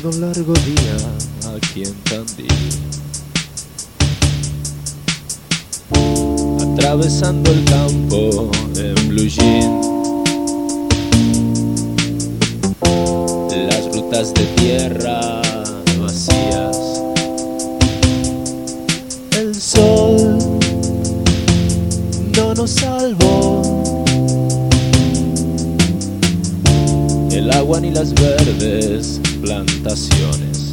otro largo día aquí en Tandil, atravesando el campo en blue jean, las rutas de tierra vacías, el sol no nos salvó, el agua ni las verdes plantaciones.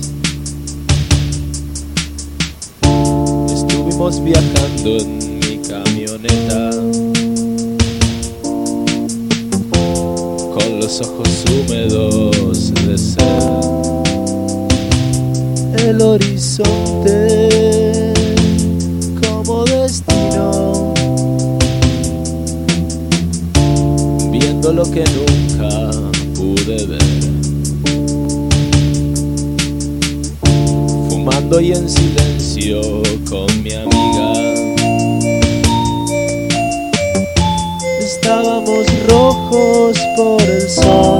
Estuvimos viajando en mi camioneta, con los ojos húmedos de sed. El horizonte como destino, viendo lo que nunca pude ver, fumando y en silencio con mi amiga. Estábamos rojos por el sol.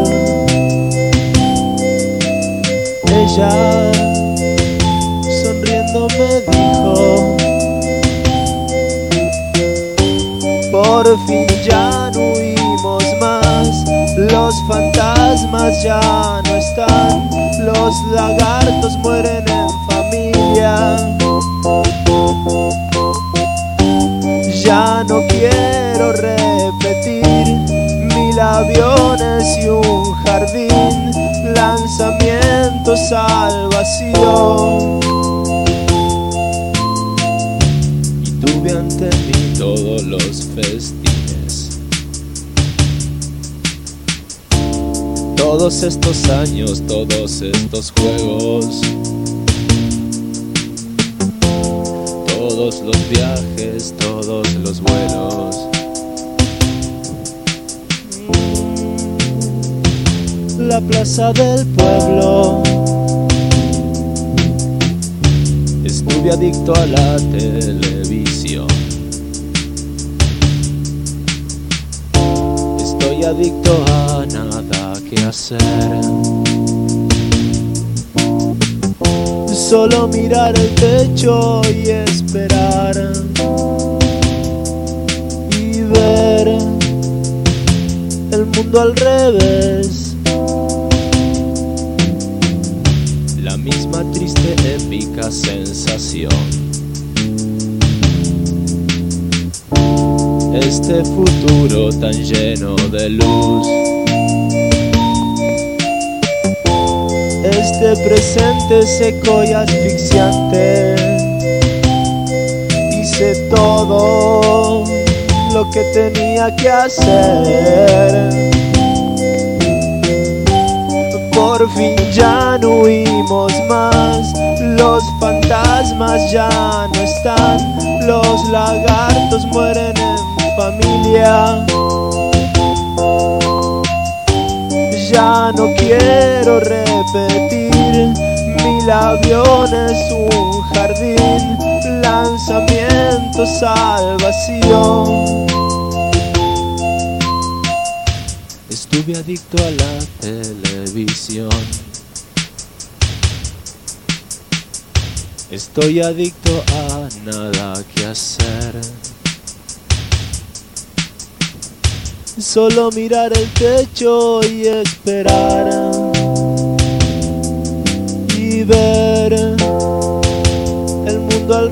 Ella sonriendo me dijo: por fin ya no huimos más, los fantasmas ya no están, los lagartos mueren en familia. Ya no quiero repetir 1000 aviones y un jardín, lanzamientos al vacío. Y tuve ante mí todos los festines, todos estos años, todos estos juegos, todos los viajes, todos los vuelos. La plaza del pueblo. Estuve adicto a la televisión. Estoy adicto a nada que hacer. Solo mirar el techo y esperar y ver el mundo al revés. La misma triste, épica sensación. Este futuro tan lleno de luz. Este presente seco y asfixiante. Hice todo lo que tenía que hacer. Por fin ya no huimos más, los fantasmas ya no están, los lagartos mueren en familia. Ya no quiero repetir 1000 aviones, un jardín, lanzamientos al vacío. Estuve adicto a la televisión. Estoy adicto a nada que hacer. Solo mirar el techo y esperar y ver el mundo al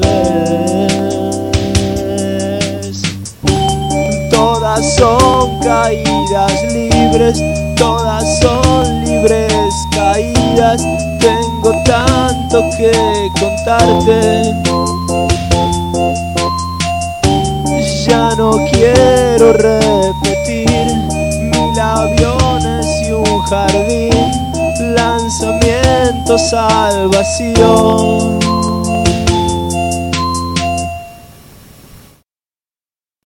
revés. Todas son caídas libres, todas son libres caídas. Tengo tanto que contarte. Ya no quiero repetir 1000 aviones y un jardín, lanzamientos al vacío.